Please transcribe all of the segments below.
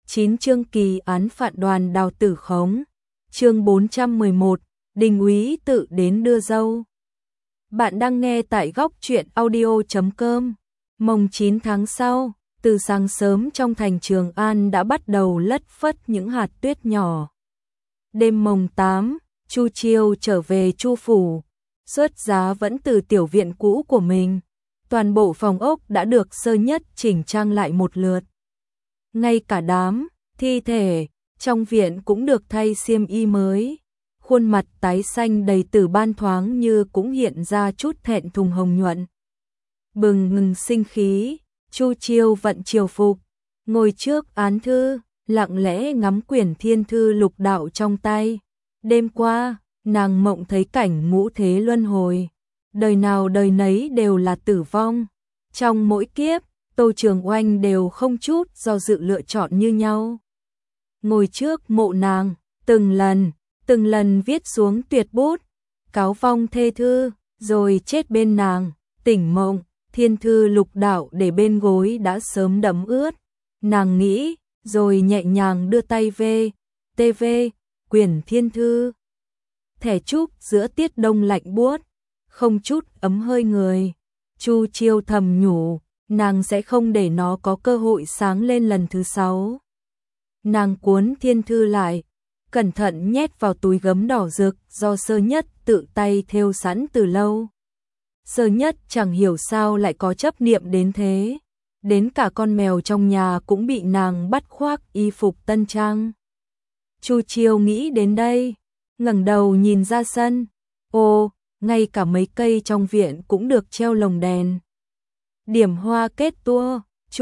9 chương kỳ án phạt Đoàn Đào tử khống. Chương 411, Đình úy tự đến đưa dâu. Bạn đang nghe tại góc truyện audio.com. Mồng 9 tháng sau, từ sáng sớm trong thành Trường An đã bắt đầu lất phất những hạt tuyết nhỏ. Đêm mồng 8, Chu Chiêu trở về Chu phủ, xuất giá vẫn từ tiểu viện cũ của mình. Toàn bộ phòng ốc đã được sơ nhất chỉnh trang lại một lượt. Ngay cả đám thi thể trong viện cũng được thay xiêm y mới. Khuôn mặt tái xanh đầy tử ban thoáng như cũng hiện ra chút thẹn thùng hồng nhuận. Bừng ngừng sinh khí, Chu Chiêu vận triều phục, ngồi trước án thư, lặng lẽ ngắm quyển thiên thư lục đạo trong tay. Đêm qua, nàng mộng thấy cảnh ngũ thế luân hồi, đời nào đời nấy đều là tử vong. Trong mỗi kiếp, Tô Trường Oanh đều không chút do dự lựa chọn như nhau. Ngồi trước mộ nàng, từng lần viết xuống tuyệt bút, cáo vong thê thư, rồi chết bên nàng, tỉnh mộng, thiên thư lục đạo để bên gối đã sớm đẫm ướt. Nàng nghĩ, rồi nhẹ nhàng đưa tay về, TV, quyển thiên thư. Thẻ trúc giữa tiết đông lạnh buốt, không chút ấm hơi người. Chu Chiêu thầm nhủ, nàng sẽ không để nó có cơ hội sáng lên lần thứ 6. Nàng cuốn thiên thư lại, cẩn thận nhét vào túi gấm đỏ rực do Sơ Nhất tự tay thêu sẵn từ lâu. Sơ Nhất chẳng hiểu sao lại có chấp niệm đến thế, đến cả con mèo trong nhà cũng bị nàng bắt khoác y phục tân trang. Chu Chiêu nghĩ đến đây, ngẩng đầu nhìn ra sân, ô, ngay cả mấy cây trong viện cũng được treo lồng đèn. Điểm hoa kết tua,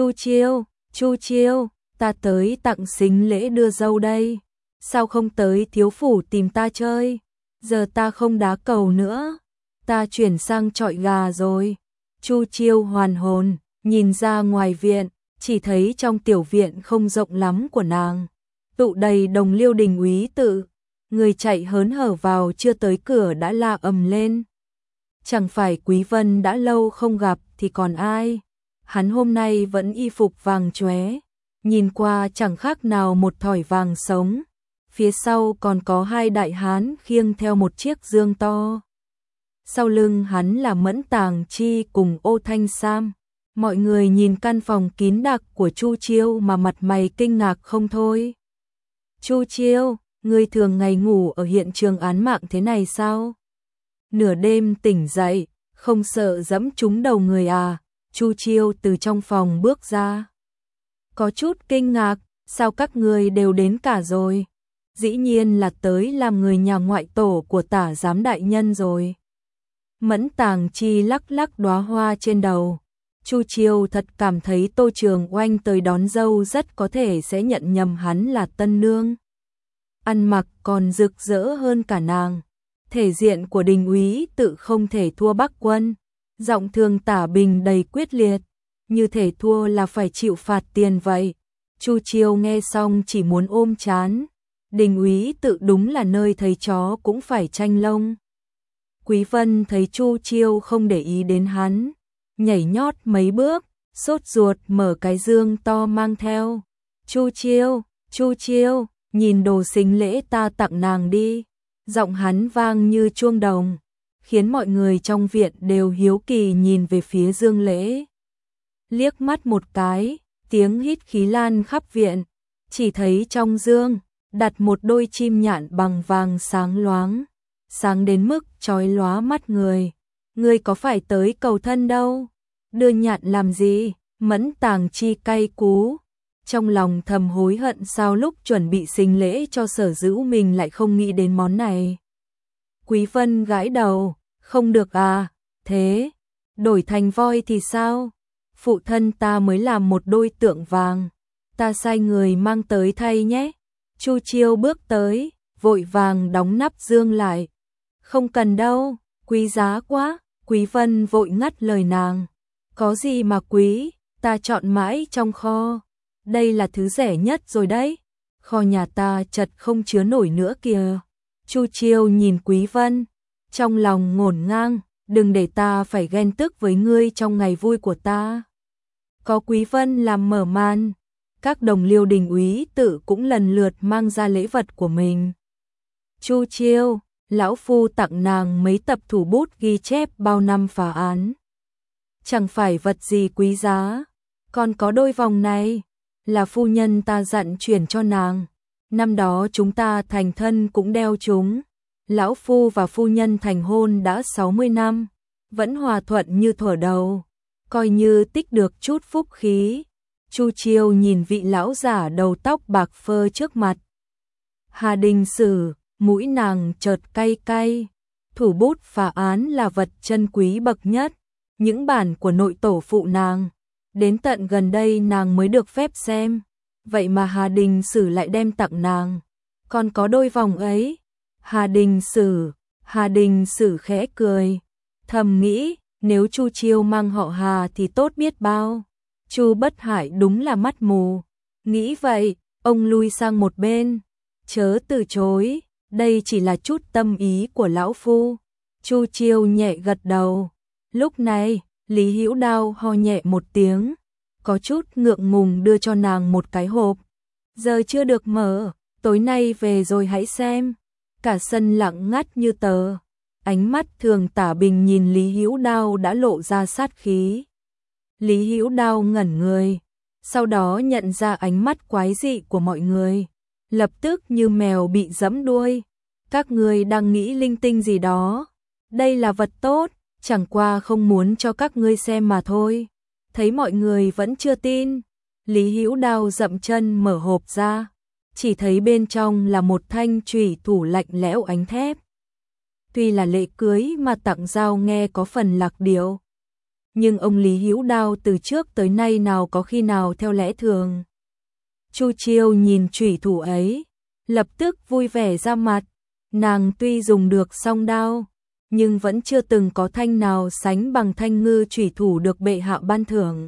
Chu Chiêu, ta tới tặng sính lễ đưa dâu đây. Sao không tới thiếu phủ tìm ta chơi? Giờ ta không đá cầu nữa, ta chuyển sang chọi gà rồi. Chu Chiêu hoàn hồn, nhìn ra ngoài viện, chỉ thấy trong tiểu viện không rộng lắm của nàng, tụ đầy đồng liêu đình úy tự. Người chạy hớn hở vào chưa tới cửa đã la ầm lên. Chẳng phải Quý Vân đã lâu không gặp thì còn ai? Hắn hôm nay vẫn y phục vàng chóe, nhìn qua chẳng khác nào một thỏi vàng sống. Phía sau còn có 2 đại hán khiêng theo một chiếc dương to. Sau lưng hắn là Mẫn Tàng Chi cùng Ô Thanh Sam. Mọi người nhìn căn phòng kín đặc của Chu Chiêu mà mặt mày kinh ngạc không thôi. Chu Chiêu, ngươi thường ngày ngủ ở hiện trường án mạng thế này sao? Nửa đêm tỉnh dậy, không sợ dẫm trúng đầu người à? Chu Chiêu từ trong phòng bước ra. Có chút kinh ngạc, sao các người đều đến cả rồi? Dĩ nhiên là tới làm người nhà ngoại tổ của tả giám đại nhân rồi. Mẫn Tàng Chi lắc lắc đóa hoa trên đầu. Chu Chiêu thật cảm thấy Tô Trường Oanh tới đón dâu rất có thể sẽ nhận nhầm hắn là tân nương. Ăn mặc còn rực rỡ hơn cả nàng. Thể diện của đình úy tự không thể thua Bắc Quân. Giọng thường tả bình đầy quyết liệt, như thể thua là phải chịu phạt tiền vậy. Chu Chiêu nghe xong chỉ muốn ôm trán. Đình úy tự đúng là nơi thấy chó cũng phải tranh lông. Quý Vân thấy Chu Chiêu không để ý đến hắn, nhảy nhót mấy bước, sốt ruột mở cái dương to mang theo. Chu Chiêu, nhìn đồ sính lễ ta tặng nàng đi. Giọng hắn vang như chuông đồng, khiến mọi người trong viện đều hiếu kỳ nhìn về phía dương lễ. Liếc mắt một cái, tiếng hít khí lan khắp viện, chỉ thấy trong dương đặt một đôi chim nhạn bằng vàng sáng loáng, sáng đến mức chói lóa mắt người. Ngươi có phải tới cầu thân đâu? Đưa nhạn làm gì? Mẫn Tàng Chi cay cú, trong lòng thầm hối hận sao lúc chuẩn bị sính lễ cho Sở Dữu mình lại không nghĩ đến món này. Quý Vân gãi đầu, không được à? Thế, đổi thành voi thì sao? Phụ thân ta mới làm một đôi tượng vàng, ta sai người mang tới thay nhé. Chu Chiêu bước tới, vội vàng đóng nắp dương lại. Không cần đâu, quý giá quá. Quý Vân vội ngắt lời nàng. Có gì mà quý, ta chọn mãi trong kho. Đây là thứ rẻ nhất rồi đấy. Kho nhà ta chật không chứa nổi nữa kìa. Chu Chiêu nhìn Quý Vân, trong lòng ngổn ngang, đừng để ta phải ghen tức với ngươi trong ngày vui của ta. Có Quý Vân làm mở màn, các đồng liêu Đình úy tự cũng lần lượt mang ra lễ vật của mình. Chu Chiêu, lão phu tặng nàng mấy tập thủ bút ghi chép bao năm phá án. Chẳng phải vật gì quý giá, còn có đôi vòng này, là phu nhân ta dặn chuyển cho nàng. Năm đó chúng ta thành thân cũng đeo chúng. Lão phu và phu nhân thành hôn đã 60 năm, vẫn hòa thuận như thuở đầu, coi như tích được chút phúc khí. Chu Chiêu nhìn vị lão giả đầu tóc bạc phơ trước mặt. Hà Đình Sử, mũi nàng chợt cay cay. Thủ bút phá án là vật chân quý bậc nhất, những bản của nội tổ phụ nàng, đến tận gần đây nàng mới được phép xem. Vậy mà Hà Đình Sử lại đem tặng nàng, còn có đôi vòng ấy. Hà Đình Sử khẽ cười, thầm nghĩ, nếu Chu Chiêu mang họ Hà thì tốt biết bao. Chu Bất Hải đúng là mắt mù. Nghĩ vậy, ông lui sang một bên, chớ từ chối, đây chỉ là chút tâm ý của lão phu. Chu Chiêu nhẹ gật đầu. Lúc này, Lý Hữu Đao ho nhẹ một tiếng, có chút ngượng ngùng đưa cho nàng một cái hộp. Giờ chưa được mở, tối nay về rồi hãy xem. Cả sân lặng ngắt như tờ. Ánh mắt Thường Tả Bình nhìn Lý Hữu Đao đã lộ ra sát khí. Lý Hữu Đao ngẩn người, sau đó nhận ra ánh mắt quái dị của mọi người, lập tức như mèo bị giẫm đuôi. Các người đang nghĩ linh tinh gì đó? Đây là vật tốt, chẳng qua không muốn cho các ngươi xem mà thôi. Thấy mọi người vẫn chưa tin, Lý Hữu Đao dậm chân mở hộp ra, chỉ thấy bên trong là một thanh chủy thủ lạnh lẽo ánh thép. Tuy là lễ cưới mà tặng dao nghe có phần lạc điệu, nhưng ông Lý Hữu Đao từ trước tới nay nào có khi nào theo lẽ thường. Chu Chiêu nhìn chủy thủ ấy, lập tức vui vẻ ra mặt. Nàng tuy dùng được song đao, nhưng vẫn chưa từng có thanh nào sánh bằng thanh ngư chủy thủ được bệ hạ ban thưởng.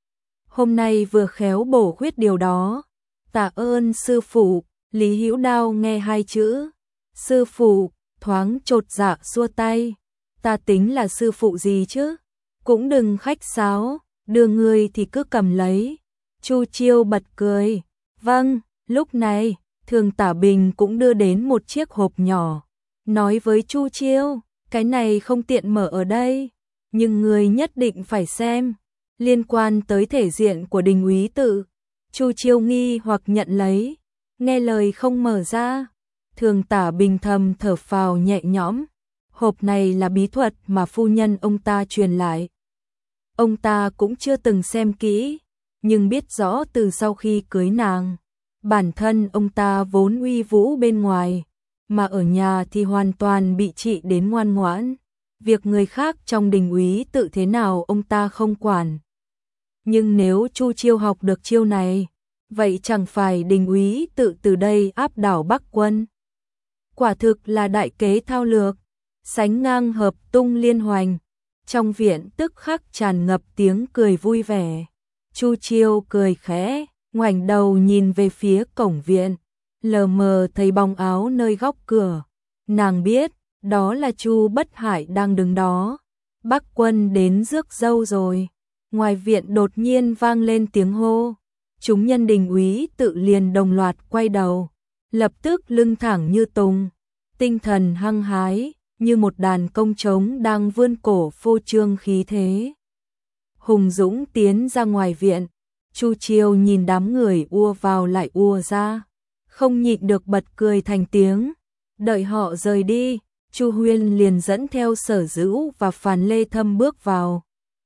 Hôm nay vừa khéo bổ khuyết điều đó. Tạ ơn sư phụ. Lý Hữu Đao nghe hai chữ sư phụ, thoáng chột dạ xua tay. Ta tính là sư phụ gì chứ? Cũng đừng khách sáo, đưa ngươi thì cứ cầm lấy. Chu Chiêu bật cười. Vâng. Lúc này, Thường Tả Bình cũng đưa đến một chiếc hộp nhỏ, nói với Chu Chiêu, cái này không tiện mở ở đây, nhưng ngươi nhất định phải xem, liên quan tới thể diện của Đình úy tự. Chu Chiêu nghi hoặc nhận lấy, nghe lời không mở ra. Thường Tả Bình thầm thở phào nhẹ nhõm, hộp này là bí thuật mà phu nhân ông ta truyền lại. Ông ta cũng chưa từng xem kỹ, nhưng biết rõ từ sau khi cưới nàng, bản thân ông ta vốn uy vũ bên ngoài, mà ở nhà thì hoàn toàn bị trị đến ngoan ngoãn. Việc người khác trong Đình úy tự thế nào ông ta không quản. Nhưng nếu Chu Chiêu học được chiêu này, vậy chẳng phải Đình úy tự từ đây áp đảo Bắc quân. Quả thực là đại kế thao lược, sánh ngang hợp tung liên hoành. Trong viện tức khắc tràn ngập tiếng cười vui vẻ. Chu Chiêu cười khẽ, ngoảnh đầu nhìn về phía cổng viện, lờ mờ thấy bóng áo nơi góc cửa. Nàng biết, đó là Chu Bất Hải đang đứng đó. Bắc quân đến rước dâu rồi. Ngoài viện đột nhiên vang lên tiếng hô. Chúng nhân Đình úy tự liền đồng loạt quay đầu, lập tức lưng thẳng như tùng, tinh thần hăng hái, như một đàn công trống đang vươn cổ phô trương khí thế. Hùng dũng tiến ra ngoài viện. Chu Chiêu nhìn đám người ùa vào lại ùa ra, không nhịn được bật cười thành tiếng. Đợi họ rời đi, Chu Huyên liền dẫn theo Sở Dữu và Phàn Lê Thâm bước vào.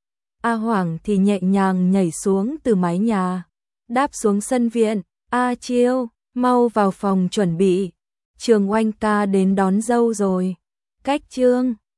A Hoàng thì nhẹ nhàng nhảy xuống từ mái nhà, đáp xuống sân viện. A Chiêu, mau vào phòng chuẩn bị, Trường Oanh ca đến đón dâu rồi. Cách Trương